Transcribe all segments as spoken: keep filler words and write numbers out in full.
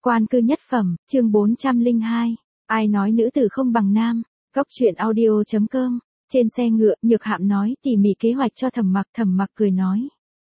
Quan cư nhất phẩm, chương bốn trăm lẻ hai. Ai nói nữ tử không bằng nam? Góc truyện audio chấm com. Trên xe ngựa, Nhược Hạm nói tỉ mỉ kế hoạch cho Thẩm Mặc, Thẩm Mặc cười nói.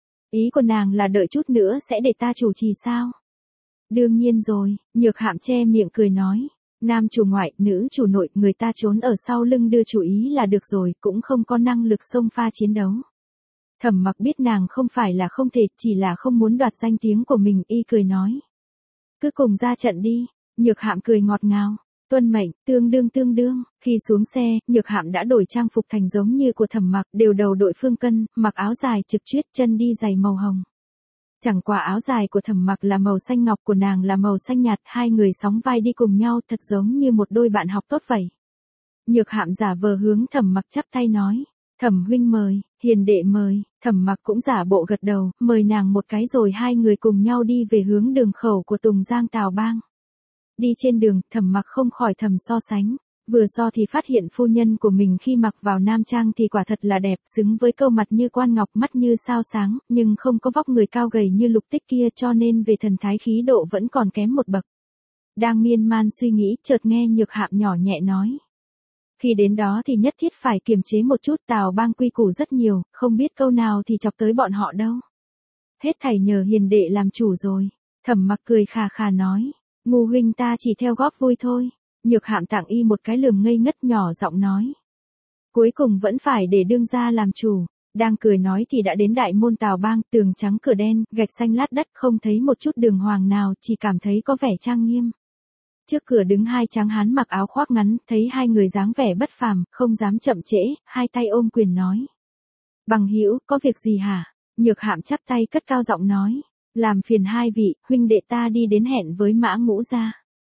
Ý của nàng là đợi chút nữa sẽ để ta chủ trì sao? Đương nhiên rồi, Nhược Hạm che miệng cười nói. Nam chủ ngoại, nữ chủ nội, người ta trốn ở sau lưng đưa chủ ý là được rồi, cũng không có năng lực xông pha chiến đấu. Thẩm Mặc biết nàng không phải là không thể, chỉ là không muốn đoạt danh tiếng của mình, y cười nói. Cứ cùng ra trận đi. Nhược Hạm cười ngọt ngào. Tuân mệnh, tương đương tương đương. Khi xuống xe, Nhược Hạm đã đổi trang phục thành giống như của Thẩm Mặc, đều đầu đội phương cân, mặc áo dài trực chuyết, chân đi giày màu hồng. Chẳng qua áo dài của Thẩm Mặc là màu xanh ngọc, của nàng là màu xanh nhạt, hai người sóng vai đi cùng nhau, thật giống như một đôi bạn học tốt vậy. Nhược Hạm giả vờ hướng Thẩm Mặc chắp tay nói. Thẩm huynh mời, hiền đệ mời. Thẩm Mặc cũng giả bộ gật đầu, mời nàng một cái rồi hai người cùng nhau đi về hướng đường khẩu của Tùng Giang Tào Bang. Đi trên đường, Thẩm Mặc không khỏi thầm so sánh. Vừa so thì phát hiện phu nhân của mình khi mặc vào nam trang thì quả thật là đẹp, xứng với câu mặt như quan ngọc, mắt như sao sáng, nhưng không có vóc người cao gầy như Lục Tích kia, cho nên về thần thái khí độ vẫn còn kém một bậc. Đang miên man suy nghĩ, chợt nghe Nhược Hạm nhỏ nhẹ nói. Khi đến đó thì nhất thiết phải kiềm chế một chút, Tào Bang quy củ rất nhiều, không biết câu nào thì chọc tới bọn họ đâu. Hết thảy nhờ hiền đệ làm chủ rồi. Thẩm Mặc cười khà khà nói. Ngu huynh ta chỉ theo góp vui thôi. Nhược Hạm tặng y một cái lườm ngây ngất, nhỏ giọng nói. Cuối cùng vẫn phải để đương gia làm chủ. Đang cười nói thì đã đến đại môn Tào Bang, tường trắng cửa đen, gạch xanh lát đất, không thấy một chút đường hoàng nào, chỉ cảm thấy có vẻ trang nghiêm. Trước cửa đứng hai tráng hán mặc áo khoác ngắn, thấy hai người dáng vẻ bất phàm, không dám chậm trễ, hai tay ôm quyền nói. Bằng hữu, có việc gì hả? Nhược Hạm chắp tay cất cao giọng nói. Làm phiền hai vị, huynh đệ ta đi đến hẹn với Mã Ngũ gia.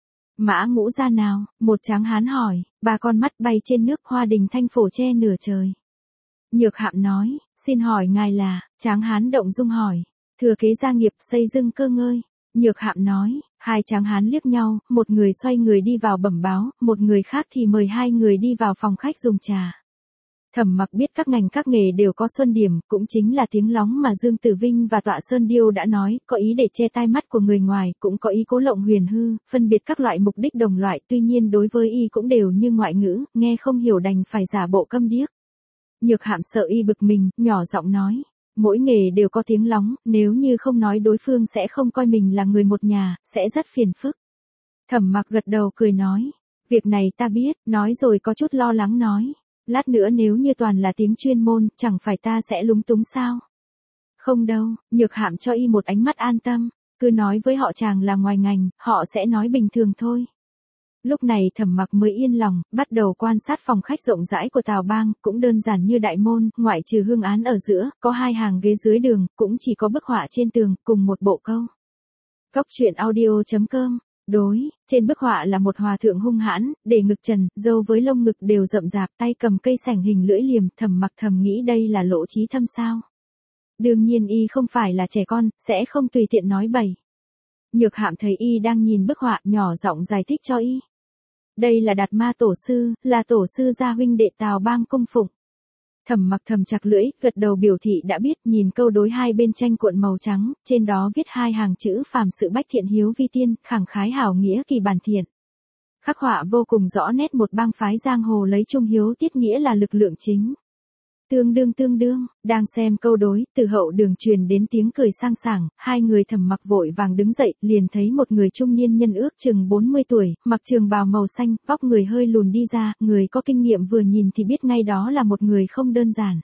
Mã Ngũ gia nào? Một tráng hán hỏi, ba con mắt bay trên nước, hoa đình thanh phổ che nửa trời. Nhược Hạm nói, xin hỏi ngài là? Tráng hán động dung hỏi, thừa kế gia nghiệp, xây dựng cơ ngơi. Nhược Hạm nói, hai tráng hán liếc nhau, một người xoay người đi vào bẩm báo, một người khác thì mời hai người đi vào phòng khách dùng trà. Thẩm Mặc biết các ngành các nghề đều có xuân điểm, cũng chính là tiếng lóng mà Dương Tử Vinh và Tọa Sơn Điêu đã nói, có ý để che tai mắt của người ngoài, cũng có ý cố lộng huyền hư, phân biệt các loại mục đích đồng loại, tuy nhiên đối với y cũng đều như ngoại ngữ, nghe không hiểu đành phải giả bộ câm điếc. Nhược Hạm sợ y bực mình, nhỏ giọng nói. Mỗi nghề đều có tiếng lóng, nếu như không nói đối phương sẽ không coi mình là người một nhà, sẽ rất phiền phức. Thẩm Mặc gật đầu cười nói. Việc này ta biết, nói rồi có chút lo lắng nói. Lát nữa nếu như toàn là tiếng chuyên môn, chẳng phải ta sẽ lúng túng sao? Không đâu, Nhược Hạm cho y một ánh mắt an tâm. Cứ nói với họ chàng là ngoài ngành, họ sẽ nói bình thường thôi. Lúc này Thẩm Mặc mới yên lòng, bắt đầu quan sát phòng khách rộng rãi của Tào Bang, cũng đơn giản như đại môn, ngoại trừ hương án ở giữa, có hai hàng ghế dưới đường, cũng chỉ có bức họa trên tường, cùng một bộ câu. Góc truyện audio chấm com. Đối, trên bức họa là một hòa thượng hung hãn, để ngực trần, râu với lông ngực đều rậm rạp, tay cầm cây sảnh hình lưỡi liềm. Thẩm Mặc thầm nghĩ đây là Lỗ Chí Thâm sao? Đương nhiên y không phải là trẻ con, sẽ không tùy tiện nói bậy. Nhược Hạm thấy y đang nhìn bức họa, nhỏ giọng giải thích cho y. Đây là Đạt Ma tổ sư, là tổ sư gia huynh đệ Tào Bang cung phụng. Thẩm Mặc thầm chặt lưỡi, gật đầu biểu thị đã biết, nhìn câu đối hai bên tranh cuộn màu trắng, trên đó viết hai hàng chữ phàm sự bách thiện hiếu vi tiên, khẳng khái hảo nghĩa kỳ bản thiện. Khắc họa vô cùng rõ nét một bang phái giang hồ lấy trung hiếu tiết nghĩa là lực lượng chính. Tương đương tương đương, đang xem câu đối, từ hậu đường truyền đến tiếng cười sang sảng, hai người Thẩm Mặc vội vàng đứng dậy, liền thấy một người trung niên nhân ước chừng bốn mươi tuổi, mặc trường bào màu xanh, vóc người hơi lùn đi ra, người có kinh nghiệm vừa nhìn thì biết ngay đó là một người không đơn giản.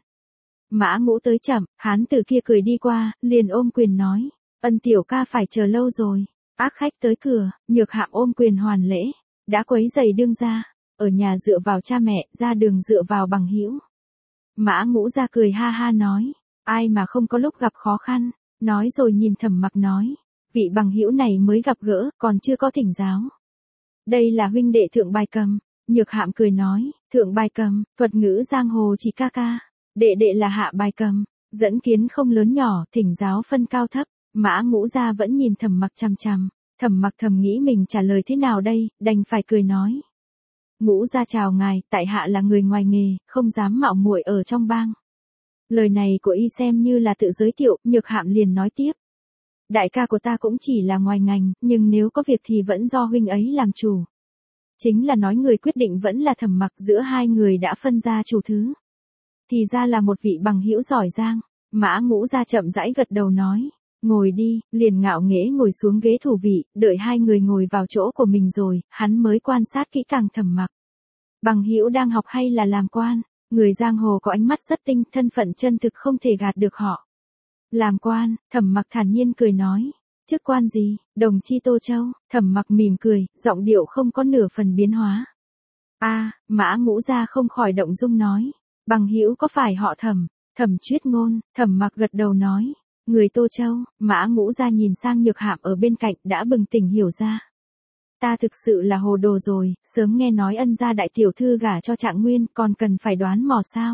Mã Ngũ tới chậm, hán tử kia cười đi qua, liền ôm quyền nói, ân tiểu ca phải chờ lâu rồi. Ác khách tới cửa, Nhược Hạm ôm quyền hoàn lễ, đã quấy giày đương gia, ở nhà dựa vào cha mẹ, ra đường dựa vào bằng hữu. Mã Ngũ ra cười ha ha nói, ai mà không có lúc gặp khó khăn, nói rồi nhìn Thẩm Mặc nói, vị bằng hữu này mới gặp gỡ, còn chưa có thỉnh giáo. Đây là huynh đệ Thượng Bài Cầm. Nhược Hạm cười nói, Thượng Bài Cầm, thuật ngữ giang hồ chỉ ca ca, đệ đệ là Hạ Bài Cầm, dẫn kiến không lớn nhỏ, thỉnh giáo phân cao thấp. Mã Ngũ ra vẫn nhìn Thẩm Mặc chằm chằm, Thẩm Mặc thầm nghĩ mình trả lời thế nào đây, đành phải cười nói. Ngũ gia chào ngài, tại hạ là người ngoài nghề, không dám mạo muội ở trong bang. Lời này của y xem như là tự giới thiệu, Nhược Hạm liền nói tiếp. đại ca của ta cũng chỉ là ngoài ngành, nhưng nếu có việc thì vẫn do huynh ấy làm chủ. Chính là nói người quyết định vẫn là Thẩm Mặc, giữa hai người đã phân ra chủ thứ. Thì ra là một vị bằng hữu giỏi giang. Mã Ngũ Gia chậm rãi gật đầu nói, ngồi đi, liền ngạo nghễ ngồi xuống ghế thủ vị, đợi hai người ngồi vào chỗ của mình rồi, hắn mới quan sát kỹ càng Thẩm Mặc. Bằng hữu đang học hay là làm quan? Người giang hồ có ánh mắt rất tinh, thân phận chân thực không thể gạt được họ. Làm quan, Thẩm Mặc thản nhiên cười nói. Chức quan gì? Đồng chi Tô Châu. Thẩm Mặc mỉm cười, giọng điệu không có nửa phần biến hóa. A, à, Mã Ngũ Gia không khỏi động dung nói. Bằng hữu có phải họ Thẩm? Thẩm Chuyết Ngôn. Thẩm Mặc gật đầu nói. Người Tô Châu. Mã Ngũ Gia nhìn sang Nhược Hạm ở bên cạnh đã bừng tỉnh hiểu ra. Ta thực sự là hồ đồ rồi, sớm nghe nói Ân gia đại tiểu thư gả cho Trạng Nguyên, còn cần phải đoán mò sao?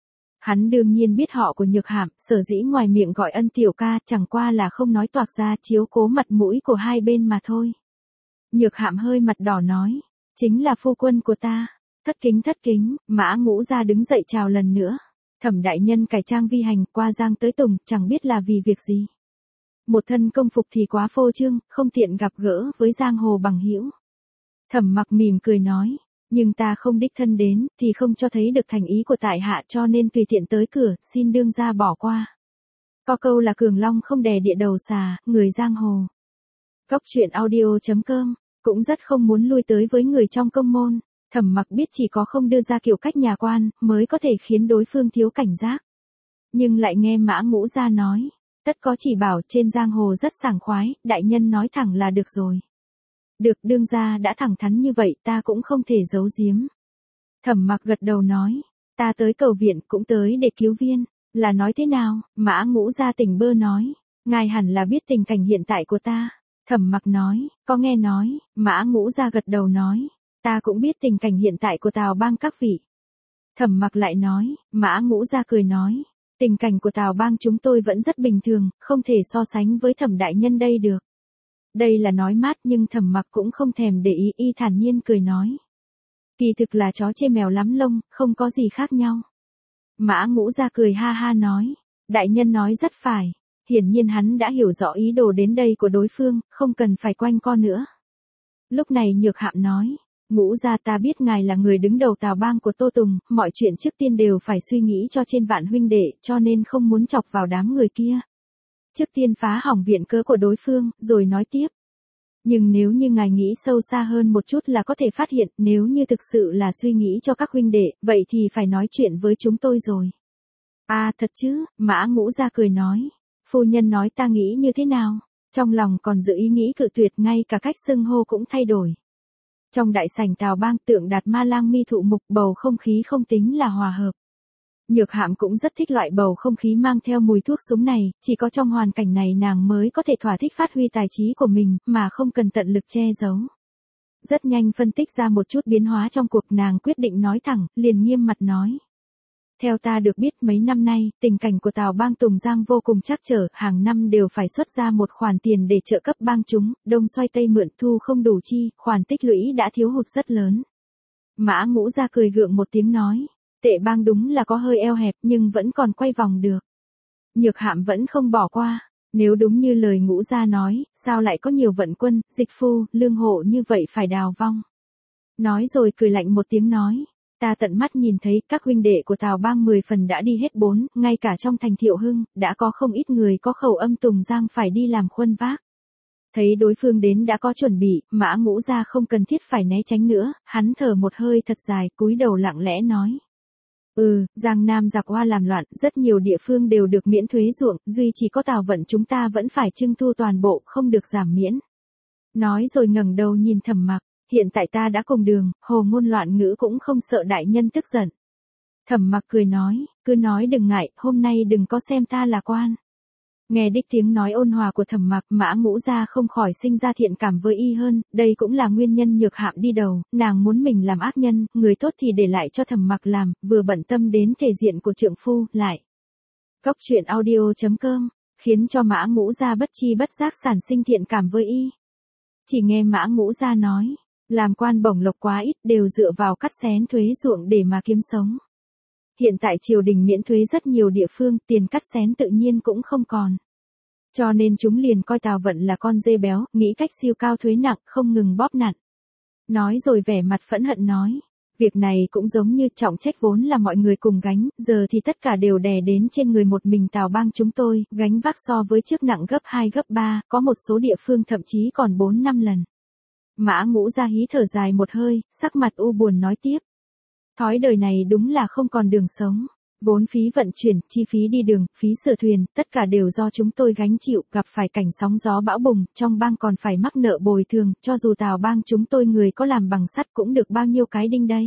Hắn đương nhiên biết họ của Nhược Hạm, sở dĩ ngoài miệng gọi Ân tiểu ca chẳng qua là không nói toạc ra, chiếu cố mặt mũi của hai bên mà thôi. Nhược Hạm hơi mặt đỏ nói, chính là phu quân của ta. Thất kính thất kính. Mã Ngũ Gia đứng dậy chào lần nữa. Thẩm đại nhân cải trang vi hành qua giang tới Tùng, chẳng biết là vì việc gì. Một thân công phục thì quá phô trương, không tiện gặp gỡ với giang hồ bằng hữu. Thẩm Mặc mỉm cười nói, nhưng ta không đích thân đến, thì không cho thấy được thành ý của tại hạ, cho nên tùy tiện tới cửa, xin đương gia bỏ qua. Có câu là cường long không đè địa đầu xà, người giang hồ. Góc truyện audio chấm com, cũng rất không muốn lui tới với người trong công môn. Thẩm Mặc biết chỉ có không đưa ra kiểu cách nhà quan, mới có thể khiến đối phương thiếu cảnh giác. Nhưng lại nghe Mã Ngũ Gia nói, tất có chỉ bảo, trên giang hồ rất sảng khoái, đại nhân nói thẳng là được rồi. Được, đương gia đã thẳng thắn như vậy, ta cũng không thể giấu giếm. Thẩm Mặc gật đầu nói, ta tới cầu viện cũng tới để cứu viên. Là nói thế nào? Mã Ngũ Gia tỉnh bơ nói, ngài hẳn là biết tình cảnh hiện tại của ta. Thẩm Mặc nói, có nghe nói. Mã Ngũ Gia gật đầu nói, ta cũng biết tình cảnh hiện tại của Tào Bang các vị. Thẩm Mặc lại nói. Mã Ngũ Gia cười nói, tình cảnh của Tào Bang chúng tôi vẫn rất bình thường, không thể so sánh với Thẩm đại nhân đây được. Đây là nói mát, nhưng Thẩm Mặc cũng không thèm để ý, y thản nhiên cười nói, kỳ thực là chó chê mèo lắm lông, không có gì khác nhau. Mã Ngũ Gia cười ha ha nói, đại nhân nói rất phải. Hiển nhiên hắn đã hiểu rõ ý đồ đến đây của đối phương, không cần phải quanh co nữa. Lúc này Nhược Hạm nói, Ngũ Gia, ta biết ngài là người đứng đầu Tào Bang của Tô Tùng, mọi chuyện trước tiên đều phải suy nghĩ cho trên vạn huynh đệ, cho nên không muốn chọc vào đám người kia. Trước tiên phá hỏng viện cớ của đối phương, rồi nói tiếp. Nhưng nếu như ngài nghĩ sâu xa hơn một chút là có thể phát hiện, nếu như thực sự là suy nghĩ cho các huynh đệ, vậy thì phải nói chuyện với chúng tôi rồi. À thật chứ? Mã Ngũ Gia cười nói. Phu nhân nói ta nghĩ như thế nào? Trong lòng còn giữ ý nghĩ cự tuyệt, ngay cả cách xưng hô cũng thay đổi. Trong đại sảnh Tào Bang, Tượng Đạt Ma Lang mi thụ mục, bầu không khí không tính là hòa hợp. Nhược Hạm cũng rất thích loại bầu không khí mang theo mùi thuốc súng này, chỉ có trong hoàn cảnh này nàng mới có thể thỏa thích phát huy tài trí của mình, mà không cần tận lực che giấu. Rất nhanh phân tích ra một chút biến hóa trong cuộc, nàng quyết định nói thẳng, liền nghiêm mặt nói. Theo ta được biết, mấy năm nay, tình cảnh của Tào Bang Tùng Giang vô cùng trắc trở, hàng năm đều phải xuất ra một khoản tiền để trợ cấp bang chúng, đông xoay tây mượn, thu không đủ chi, khoản tích lũy đã thiếu hụt rất lớn. Mã Ngũ Gia cười gượng một tiếng nói, tệ bang đúng là có hơi eo hẹp, nhưng vẫn còn quay vòng được. Nhược Hạm vẫn không bỏ qua, nếu đúng như lời Ngũ Gia nói, sao lại có nhiều vận quân, dịch phu, lương hộ như vậy phải đào vong. Nói rồi cười lạnh một tiếng nói, ta tận mắt nhìn thấy các huynh đệ của Tào Bang mười phần đã đi hết bốn, ngay cả trong thành Thiệu Hưng, đã có không ít người có khẩu âm Tùng Giang phải đi làm khuân vác. Thấy đối phương đến đã có chuẩn bị, Mã Ngũ Gia không cần thiết phải né tránh nữa, hắn thở một hơi thật dài, cúi đầu lặng lẽ nói. Ừ, Giang Nam giặc hoa làm loạn, rất nhiều địa phương đều được miễn thuế ruộng, duy chỉ có Tào Vận chúng ta vẫn phải trưng thu toàn bộ, không được giảm miễn. Nói rồi ngẩng đầu nhìn Thẩm Mặc, hiện tại ta đã cùng đường, hồ ngôn loạn ngữ cũng không sợ đại nhân tức giận. Thẩm Mặc cười nói, cứ nói đừng ngại, hôm nay đừng có xem ta là quan. Nghe đích tiếng nói ôn hòa của Thẩm Mặc, Mã Ngũ Gia không khỏi sinh ra thiện cảm với y hơn, đây cũng là nguyên nhân Nhược Hạm đi đầu, nàng muốn mình làm ác nhân, người tốt thì để lại cho Thẩm Mặc làm, vừa bận tâm đến thể diện của trượng phu, lại. Góc truyện audio chấm com, khiến cho Mã Ngũ Gia bất chi bất giác sản sinh thiện cảm với y. Chỉ nghe Mã Ngũ Gia nói, làm quan bổng lộc quá ít, đều dựa vào cắt xén thuế ruộng để mà kiếm sống. Hiện tại triều đình miễn thuế rất nhiều địa phương, tiền cắt xén tự nhiên cũng không còn. Cho nên chúng liền coi Tào Vận là con dê béo, nghĩ cách siêu cao thuế nặng, không ngừng bóp nặn. Nói rồi vẻ mặt phẫn hận nói. Việc này cũng giống như trọng trách vốn là mọi người cùng gánh, giờ thì tất cả đều đè đến trên người một mình Tào Bang chúng tôi, gánh vác so với trước nặng gấp hai gấp ba, có một số địa phương thậm chí còn bốn năm lần. Mã Ngũ Gia hí thở dài một hơi, sắc mặt u buồn nói tiếp. Thói đời này đúng là không còn đường sống. Vốn phí vận chuyển, chi phí đi đường, phí sửa thuyền, tất cả đều do chúng tôi gánh chịu, gặp phải cảnh sóng gió bão bùng, trong bang còn phải mắc nợ bồi thường, cho dù Tào bang chúng tôi người có làm bằng sắt cũng được bao nhiêu cái đinh đây.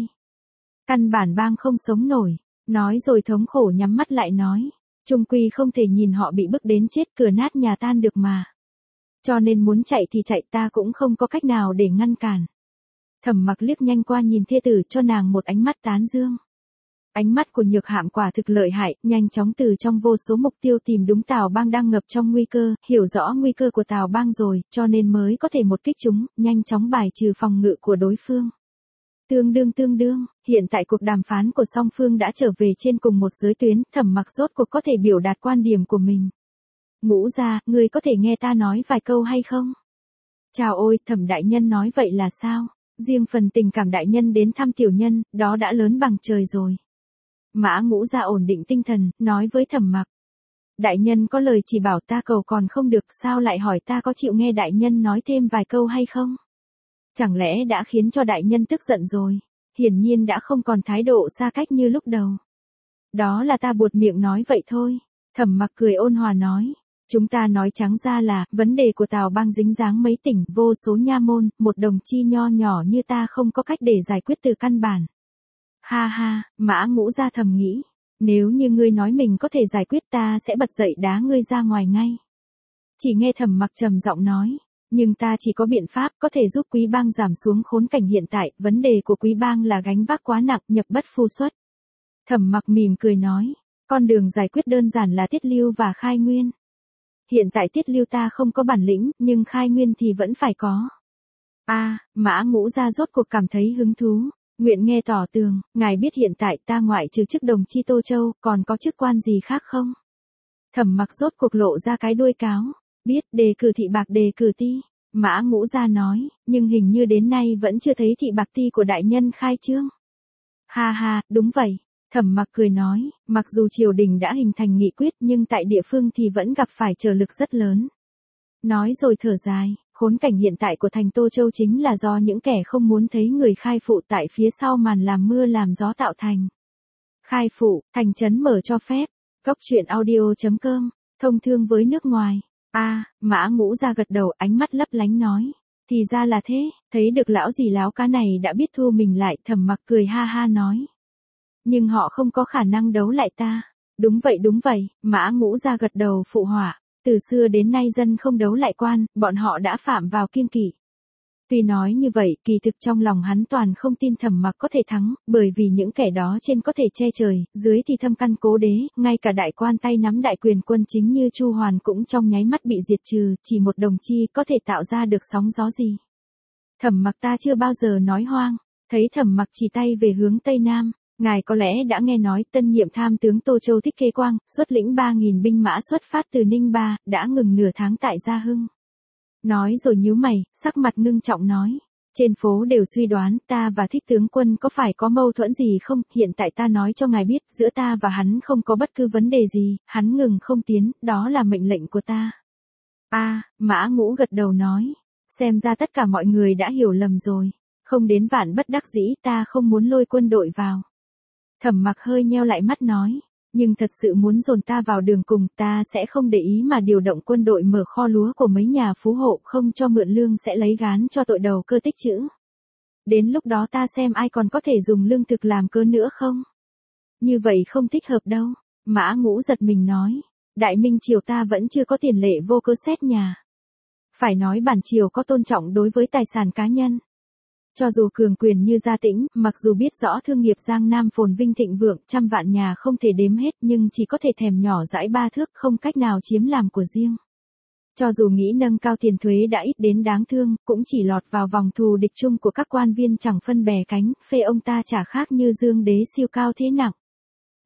Căn bản bang không sống nổi, nói rồi thống khổ nhắm mắt lại nói, chung quy không thể nhìn họ bị bức đến chết cửa nát nhà tan được mà. Cho nên muốn chạy thì chạy, ta cũng không có cách nào để ngăn cản. Thẩm Mặc liếc nhanh qua nhìn thê tử, cho nàng một ánh mắt tán dương. Ánh mắt của Nhược Hạm quả thực lợi hại, nhanh chóng từ trong vô số mục tiêu tìm đúng Tào bang đang ngập trong nguy cơ, hiểu rõ nguy cơ của Tào bang rồi, cho nên mới có thể một kích chúng, nhanh chóng bài trừ phòng ngự của đối phương. Tương đương tương đương, hiện tại cuộc đàm phán của song phương đã trở về trên cùng một giới tuyến, Thẩm Mặc rốt cuộc có thể biểu đạt quan điểm của mình. Ngũ gia, người có thể nghe ta nói vài câu hay không? Chào ôi, Thẩm đại nhân nói vậy là sao? Riêng phần tình cảm đại nhân đến thăm tiểu nhân, đó đã lớn bằng trời rồi. Mã Ngũ Gia ổn định tinh thần, nói với Thẩm Mặc. Đại nhân có lời chỉ bảo ta cầu còn không được, sao lại hỏi ta có chịu nghe đại nhân nói thêm vài câu hay không? Chẳng lẽ đã khiến cho đại nhân tức giận rồi? Hiển nhiên đã không còn thái độ xa cách như lúc đầu. Đó là ta buột miệng nói vậy thôi. Thẩm Mặc cười ôn hòa nói. Chúng ta nói trắng ra là, vấn đề của Tào bang dính dáng mấy tỉnh, vô số nha môn, một đồng chi nho nhỏ như ta không có cách để giải quyết từ căn bản. Ha ha, Mã Ngũ Gia thầm nghĩ, nếu như ngươi nói mình có thể giải quyết ta sẽ bật dậy đá ngươi ra ngoài ngay. Chỉ nghe Thẩm Mặc trầm giọng nói, nhưng ta chỉ có biện pháp có thể giúp Quý bang giảm xuống khốn cảnh hiện tại, vấn đề của Quý bang là gánh vác quá nặng, nhập bất phu xuất. Thẩm Mặc mỉm cười nói, con đường giải quyết đơn giản là Tiết Lưu và Khai Nguyên. Hiện tại Tiết Lưu ta không có bản lĩnh, nhưng Khai Nguyên thì vẫn phải có. A, à, Mã Ngũ Gia rốt cuộc cảm thấy hứng thú. Nguyện nghe tỏ tường, ngài biết hiện tại ta ngoại trừ chức đồng chi Tô Châu, còn có chức quan gì khác không? Thẩm Mặc rốt cuộc lộ ra cái đuôi cáo, biết đề cử thị bạc đề cử ti. Mã Ngũ Gia nói, nhưng hình như đến nay vẫn chưa thấy thị bạc ti của đại nhân khai trương. Ha ha, đúng vậy. Thẩm Mặc cười nói, mặc dù triều đình đã hình thành nghị quyết nhưng tại địa phương thì vẫn gặp phải trở lực rất lớn. Nói rồi thở dài, khốn cảnh hiện tại của thành Tô Châu chính là do những kẻ không muốn thấy người khai phụ tại phía sau màn làm mưa làm gió tạo thành. Khai phụ, thành trấn mở cho phép. Cốc truyện audio chấm com, thông thương với nước ngoài. A, à, Mã Ngũ Gia gật đầu, ánh mắt lấp lánh nói. Thì ra là thế, thấy được lão gì láo cá này đã biết thu mình lại, Thẩm Mặc cười ha ha nói. Nhưng họ không có khả năng đấu lại ta. Đúng vậy đúng vậy, Mã Ngũ Gia gật đầu phụ họa. Từ xưa đến nay dân không đấu lại quan, bọn họ đã phạm vào kiêng kỵ. Tuy nói như vậy, kỳ thực trong lòng hắn toàn không tin Thẩm Mặc có thể thắng, bởi vì những kẻ đó trên có thể che trời, dưới thì thâm căn cố đế, ngay cả đại quan tay nắm đại quyền quân chính như Chu Hoàn cũng trong nháy mắt bị diệt trừ, chỉ một đồng chi có thể tạo ra được sóng gió gì. Thẩm Mặc ta chưa bao giờ nói hoang, thấy Thẩm Mặc chỉ tay về hướng Tây Nam. Ngài có lẽ đã nghe nói tân nhiệm tham tướng Tô Châu Thích Kế Quang, xuất lĩnh ba nghìn binh mã xuất phát từ Ninh Ba, đã ngừng nửa tháng tại Gia Hưng. Nói rồi nhíu mày, sắc mặt ngưng trọng nói. Trên phố đều suy đoán ta và Thích tướng quân có phải có mâu thuẫn gì không, hiện tại ta nói cho ngài biết, giữa ta và hắn không có bất cứ vấn đề gì, hắn ngừng không tiến, đó là mệnh lệnh của ta. A, à, Mã Ngũ gật đầu nói. Xem ra tất cả mọi người đã hiểu lầm rồi. Không đến vạn bất đắc dĩ ta không muốn lôi quân đội vào. Thẩm Mặc hơi nheo lại mắt nói, nhưng thật sự muốn dồn ta vào đường cùng ta sẽ không để ý mà điều động quân đội mở kho lúa của mấy nhà phú hộ không cho mượn lương sẽ lấy gán cho tội đầu cơ tích trữ. Đến lúc đó ta xem ai còn có thể dùng lương thực làm cớ nữa không? Như vậy không thích hợp đâu, Mã Ngũ giật mình nói, Đại Minh triều ta vẫn chưa có tiền lệ vô cớ xét nhà. Phải nói bản triều có tôn trọng đối với tài sản cá nhân. Cho dù cường quyền như Gia Tĩnh, mặc dù biết rõ thương nghiệp Giang Nam phồn vinh thịnh vượng, trăm vạn nhà không thể đếm hết nhưng chỉ có thể thèm nhỏ dãi ba thước không cách nào chiếm làm của riêng. Cho dù nghĩ nâng cao tiền thuế đã ít đến đáng thương, cũng chỉ lọt vào vòng thù địch chung của các quan viên chẳng phân bè cánh, phê ông ta chả khác như Dương Đế siêu cao thế nặng.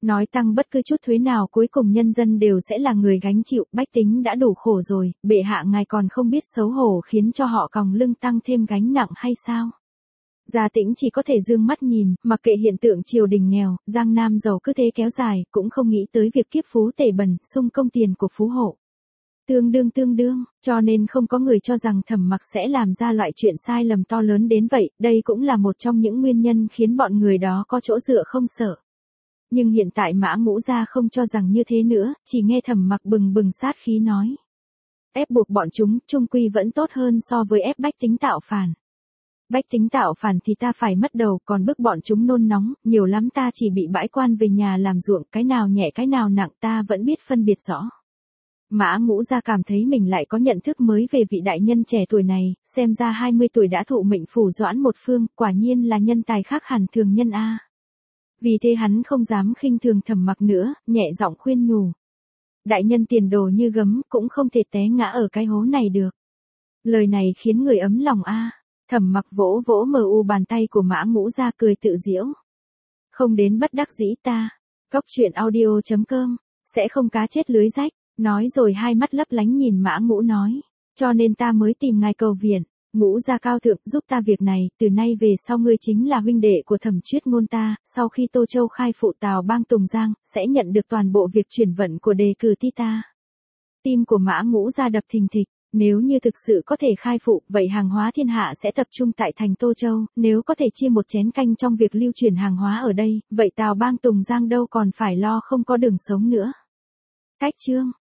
Nói tăng bất cứ chút thuế nào cuối cùng nhân dân đều sẽ là người gánh chịu, bách tính đã đủ khổ rồi, bệ hạ ngài còn không biết xấu hổ khiến cho họ còng lưng tăng thêm gánh nặng hay sao? Gia Tĩnh chỉ có thể dương mắt nhìn, mặc kệ hiện tượng triều đình nghèo, Giang Nam giàu cứ thế kéo dài, cũng không nghĩ tới việc kiếp phú tể bần, sung công tiền của phú hộ. Tương đương tương đương, cho nên không có người cho rằng Thẩm Mặc sẽ làm ra loại chuyện sai lầm to lớn đến vậy, đây cũng là một trong những nguyên nhân khiến bọn người đó có chỗ dựa không sợ. Nhưng hiện tại Mã Ngũ Gia không cho rằng như thế nữa, chỉ nghe Thẩm Mặc bừng bừng sát khí nói. Ép buộc bọn chúng, chung quy vẫn tốt hơn so với ép bách tính tạo phản. Bách tính tạo phản thì ta phải mất đầu, còn bức bọn chúng nôn nóng, nhiều lắm ta chỉ bị bãi quan về nhà làm ruộng, cái nào nhẹ cái nào nặng ta vẫn biết phân biệt rõ. Mã Ngũ Gia cảm thấy mình lại có nhận thức mới về vị đại nhân trẻ tuổi này, xem ra hai mươi tuổi đã thụ mệnh phủ doãn một phương, quả nhiên là nhân tài khác hẳn thường nhân a. Vì thế hắn không dám khinh thường Thẩm Mặc nữa, nhẹ giọng khuyên nhủ. Đại nhân tiền đồ như gấm, cũng không thể té ngã ở cái hố này được. Lời này khiến người ấm lòng a. Thẩm Mặc vỗ vỗ mờ u bàn tay của Mã Ngũ Gia cười tự giễu. Không đến bất đắc dĩ ta. Cốc truyện audio chấm com, sẽ không cá chết lưới rách. Nói rồi hai mắt lấp lánh nhìn Mã Ngũ nói. Cho nên ta mới tìm ngài cầu viện. Ngũ Gia cao thượng giúp ta việc này, từ nay về sau ngươi chính là huynh đệ của Thẩm Chuyết ngôn ta, sau khi Tô Châu khai phụ Tào Bang Tùng Giang, sẽ nhận được toàn bộ việc chuyển vận của đề cử ti ta. Tim của Mã Ngũ Gia đập thình thịch, nếu như thực sự có thể khai phụ, vậy hàng hóa thiên hạ sẽ tập trung tại thành Tô Châu, nếu có thể chia một chén canh trong việc lưu truyền hàng hóa ở đây, vậy Tào Bang Tùng Giang đâu còn phải lo không có đường sống nữa. Cách chương